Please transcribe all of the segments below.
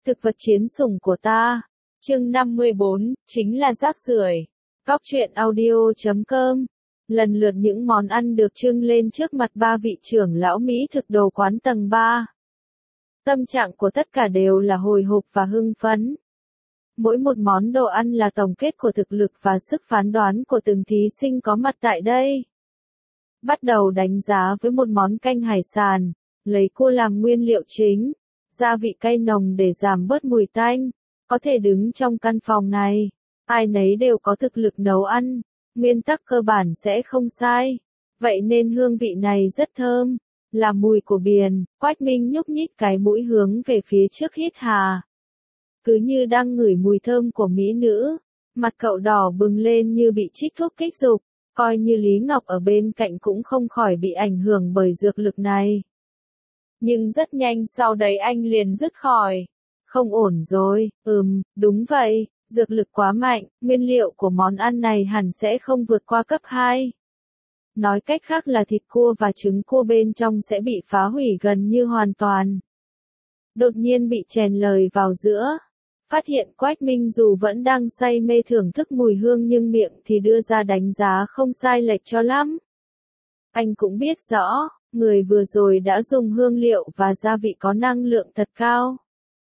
Thực vật chiến sủng của ta. Chương 54, chính là rác rưởi. Góc truyện audio.com. Lần lượt những món ăn được trưng lên trước mặt ba vị trưởng lão Mỹ thực đồ quán tầng 3. Tâm trạng của tất cả đều là hồi hộp và hưng phấn. Mỗi một món đồ ăn là tổng kết của thực lực và sức phán đoán của từng thí sinh có mặt tại đây. Bắt đầu đánh giá với một món canh hải sản, lấy cua làm nguyên liệu chính, gia vị cay nồng để giảm bớt mùi tanh. Có thể đứng trong căn phòng này, ai nấy đều có thực lực nấu ăn, nguyên tắc cơ bản sẽ không sai. Vậy nên hương vị này rất thơm, là mùi của biển. Quách Minh nhúc nhích cái mũi hướng về phía trước hít hà. Cứ như đang ngửi mùi thơm của mỹ nữ, mặt cậu đỏ bừng lên như bị trích thuốc kích dục, coi như Lý Ngọc ở bên cạnh cũng không khỏi bị ảnh hưởng bởi dược lực này. Nhưng rất nhanh sau đấy anh liền dứt khỏi. Không ổn rồi, đúng vậy, dược lực quá mạnh, nguyên liệu của món ăn này hẳn sẽ không vượt qua cấp 2. Nói cách khác là thịt cua và trứng cua bên trong sẽ bị phá hủy gần như hoàn toàn. Đột nhiên bị chèn lời vào giữa. Phát hiện Quách Minh dù vẫn đang say mê thưởng thức mùi hương nhưng miệng thì đưa ra đánh giá không sai lệch cho lắm. Anh cũng biết rõ, người vừa rồi đã dùng hương liệu và gia vị có năng lượng thật cao.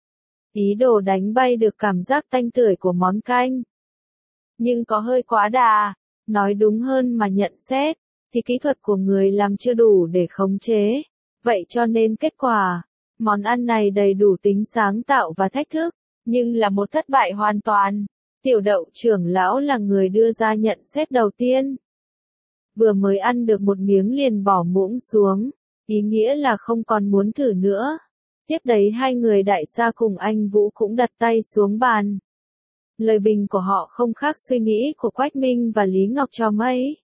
Ý đồ đánh bay được cảm giác tanh tưởi của món canh. Nhưng có hơi quá đà, nói đúng hơn mà nhận xét, thì kỹ thuật của người làm chưa đủ để khống chế. Vậy cho nên kết quả, món ăn này đầy đủ tính sáng tạo và thách thức, nhưng là một thất bại hoàn toàn. Tiểu Đậu trưởng lão là người đưa ra nhận xét đầu tiên. Vừa mới ăn được một miếng liền bỏ muỗng xuống, ý nghĩa là không còn muốn thử nữa. Tiếp đấy hai người đại gia cùng anh Vũ cũng đặt tay xuống bàn. Lời bình của họ không khác suy nghĩ của Quách Minh và Lý Ngọc cho mấy.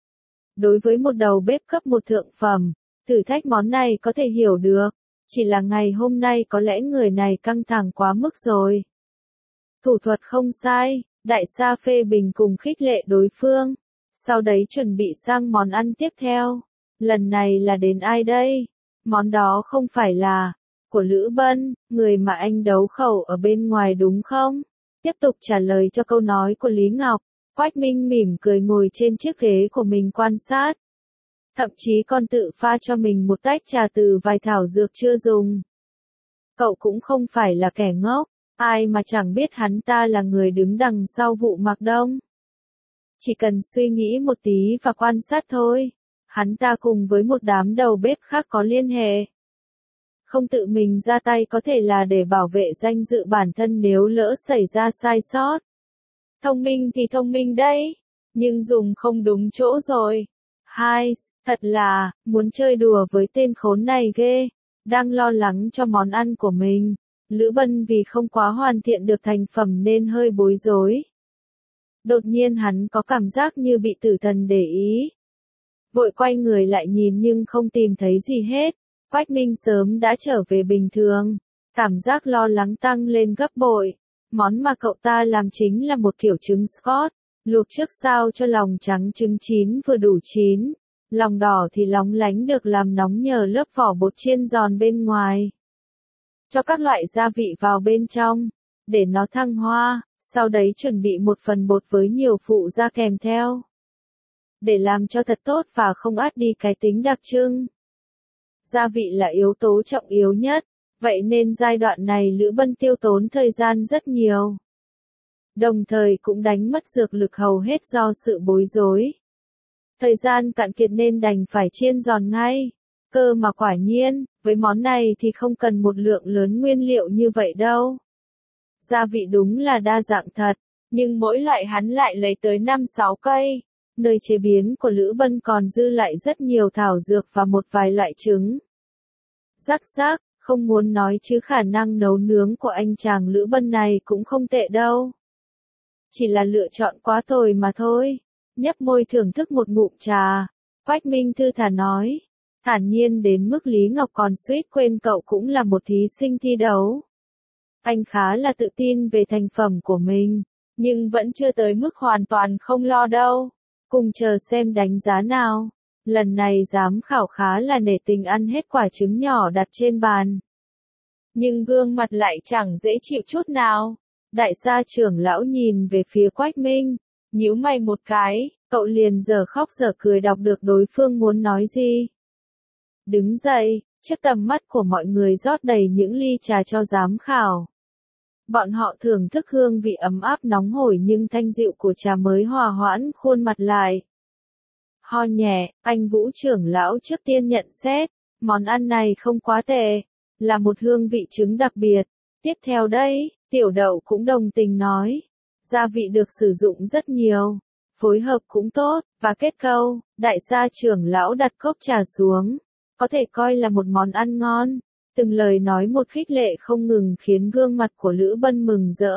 Đối với một đầu bếp cấp một thượng phẩm, thử thách món này có thể hiểu được, chỉ là ngày hôm nay có lẽ người này căng thẳng quá mức rồi. Thủ thuật không sai, đại gia phê bình cùng khích lệ đối phương, sau đấy chuẩn bị sang món ăn tiếp theo. Lần này là đến ai đây? Món đó không phải là của Lữ Bân, người mà anh đấu khẩu ở bên ngoài đúng không? Tiếp tục trả lời cho câu nói của Lý Ngọc, Quách Minh mỉm cười ngồi trên chiếc ghế của mình quan sát. Thậm chí còn tự pha cho mình một tách trà từ vài thảo dược chưa dùng. Cậu cũng không phải là kẻ ngốc, ai mà chẳng biết hắn ta là người đứng đằng sau vụ Mạc Đông. Chỉ cần suy nghĩ một tí và quan sát thôi, hắn ta cùng với một đám đầu bếp khác có liên hệ. Không tự mình ra tay có thể là để bảo vệ danh dự bản thân nếu lỡ xảy ra sai sót. Thông minh thì thông minh đấy, nhưng dùng không đúng chỗ rồi. Thật là, muốn chơi đùa với tên khốn này ghê. Đang lo lắng cho món ăn của mình, Lữ Bân vì không quá hoàn thiện được thành phẩm nên hơi bối rối. Đột nhiên hắn có cảm giác như bị tử thần để ý. Vội quay người lại nhìn nhưng không tìm thấy gì hết. Quách Minh sớm đã trở về bình thường, cảm giác lo lắng tăng lên gấp bội. Món mà cậu ta làm chính là một kiểu trứng Scott, luộc trước sao cho lòng trắng trứng chín vừa đủ chín, lòng đỏ thì lóng lánh được làm nóng nhờ lớp vỏ bột chiên giòn bên ngoài. Cho các loại gia vị vào bên trong, để nó thăng hoa, sau đấy chuẩn bị một phần bột với nhiều phụ gia kèm theo. Để làm cho thật tốt và không át đi cái tính đặc trưng. Gia vị là yếu tố trọng yếu nhất, vậy nên giai đoạn này Lữ Bân tiêu tốn thời gian rất nhiều. Đồng thời cũng đánh mất dược lực hầu hết do sự bối rối. Thời gian cạn kiệt nên đành phải chiên giòn ngay. Cơ mà quả nhiên, với món này thì không cần một lượng lớn nguyên liệu như vậy đâu. Gia vị đúng là đa dạng thật, nhưng mỗi loại hắn lại lấy tới 5-6 cây. Nơi chế biến của Lữ Bân còn dư lại rất nhiều thảo dược và một vài loại trứng. Rắc, không muốn nói chứ khả năng nấu nướng của anh chàng Lữ Bân này cũng không tệ đâu. Chỉ là lựa chọn quá tồi mà thôi. Nhấp môi thưởng thức một ngụm trà, Quách Minh thư thả nói. Thản nhiên đến mức Lý Ngọc còn suýt quên cậu cũng là một thí sinh thi đấu. Anh khá là tự tin về thành phẩm của mình, nhưng vẫn chưa tới mức hoàn toàn không lo đâu. Cùng chờ xem đánh giá nào. Lần này giám khảo khá là nể tình ăn hết quả trứng nhỏ đặt trên bàn. nhưng gương mặt lại chẳng dễ chịu chút nào. Đại gia trưởng lão nhìn về phía Quách Minh, nhíu mày một cái, cậu liền giờ khóc giờ cười đọc được đối phương muốn nói gì. Đứng dậy, trước tầm mắt của mọi người rót đầy những ly trà cho giám khảo. Bọn họ thưởng thức hương vị ấm áp nóng hổi nhưng thanh dịu của trà mới hòa hoãn khuôn mặt lại. Ho nhẹ, anh Vũ trưởng lão trước tiên nhận xét, món ăn này không quá tệ, là một hương vị trứng đặc biệt. Tiếp theo đây, Tiểu Đậu cũng đồng tình nói, gia vị được sử dụng rất nhiều, phối hợp cũng tốt, và kết câu, đại gia trưởng lão đặt cốc trà xuống, có thể coi là một món ăn ngon. Từng lời nói một khích lệ không ngừng khiến gương mặt của Lữ Bân mừng rỡ.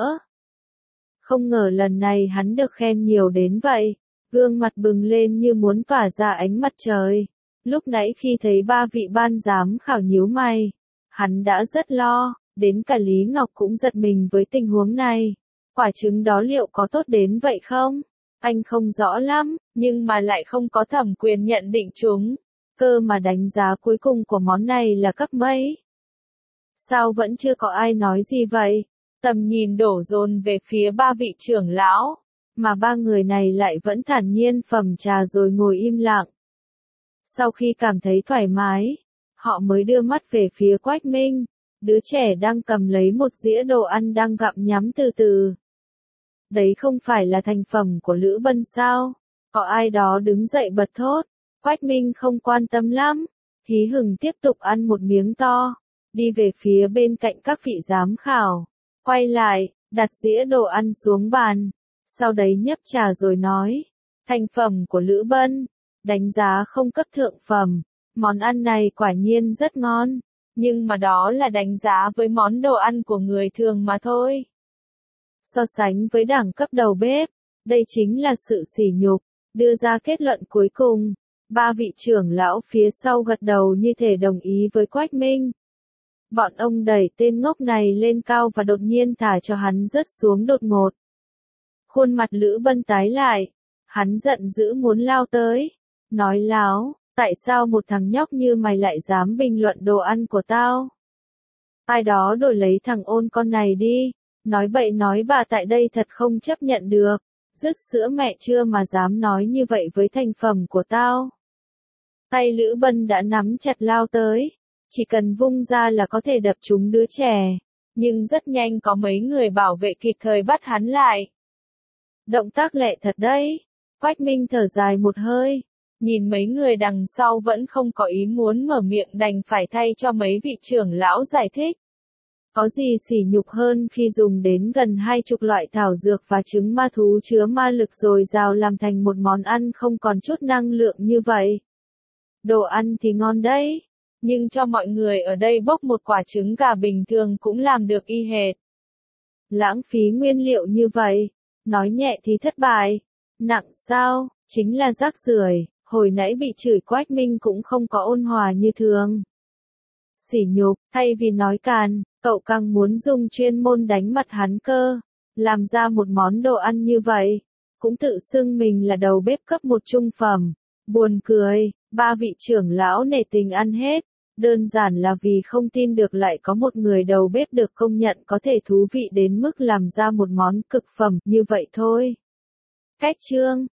Không ngờ lần này hắn được khen nhiều đến vậy, gương mặt bừng lên như muốn tỏa ra ánh mặt trời. Lúc nãy khi thấy ba vị ban giám khảo nhíu mày, hắn đã rất lo, đến cả Lý Ngọc cũng giật mình với tình huống này. Quả trứng đó liệu có tốt đến vậy không? Anh không rõ lắm, nhưng mà lại không có thẩm quyền nhận định chúng. Cơ mà đánh giá cuối cùng của món này là cấp mấy? Sao vẫn chưa có ai nói gì vậy? Tầm nhìn đổ dồn về phía ba vị trưởng lão, mà ba người này lại vẫn thản nhiên phẩm trà rồi ngồi im lặng. Sau khi cảm thấy thoải mái, họ mới đưa mắt về phía Quách Minh, đứa trẻ đang cầm lấy một dĩa đồ ăn đang gặm nhắm từ từ. Đấy không phải là thành phẩm của Lữ Bân sao? Có ai đó đứng dậy bật thốt. Quách Minh không quan tâm lắm, hí hửng tiếp tục ăn một miếng to, đi về phía bên cạnh các vị giám khảo, quay lại, đặt dĩa đồ ăn xuống bàn, sau đấy nhấp trà rồi nói, thành phẩm của Lữ Bân, đánh giá không cấp thượng phẩm, món ăn này quả nhiên rất ngon, nhưng mà đó là đánh giá với món đồ ăn của người thường mà thôi. So sánh với đẳng cấp đầu bếp, đây chính là sự sỉ nhục. Đưa ra kết luận cuối cùng, ba vị trưởng lão phía sau gật đầu như thể đồng ý với Quách Minh. Bọn ông đẩy tên ngốc này lên cao và đột nhiên thả cho hắn rớt xuống đột ngột. Khuôn mặt Lữ Bân tái lại, hắn giận dữ muốn lao tới, nói láo, tại sao một thằng nhóc như mày lại dám bình luận đồ ăn của tao? Ai đó đổi lấy thằng ôn con này đi, nói bậy nói bạ tại đây thật không chấp nhận được. Rứt sữa mẹ chưa mà dám nói như vậy với thành phẩm của tao. Tay Lữ Bân đã nắm chặt lao tới, chỉ cần vung ra là có thể đập trúng đứa trẻ, nhưng rất nhanh có mấy người bảo vệ kịp thời bắt hắn lại. Động tác lẹ thật đấy. Quách Minh thở dài một hơi, nhìn mấy người đằng sau vẫn không có ý muốn mở miệng đành phải thay cho mấy vị trưởng lão giải thích. Có gì sỉ nhục hơn khi dùng đến gần 20 loại thảo dược và trứng ma thú chứa ma lực dồi dào làm thành một món ăn không còn chút năng lượng như vậy. Đồ ăn thì ngon đấy, nhưng cho mọi người ở đây bốc một quả trứng gà bình thường cũng làm được y hệt. Lãng phí nguyên liệu như vậy, nói nhẹ thì thất bại, nặng sao, chính là rác rưởi. Hồi nãy bị chửi Quách Minh cũng không có ôn hòa như thường. Sỉ nhục, thay vì nói càn, cậu càng muốn dùng chuyên môn đánh mặt hắn cơ, làm ra một món đồ ăn như vậy, cũng tự xưng mình là đầu bếp cấp một trung phẩm. Buồn cười, ba vị trưởng lão nể tình ăn hết, đơn giản là vì không tin được lại có một người đầu bếp được công nhận có thể thú vị đến mức làm ra một món cực phẩm như vậy thôi. Cách chương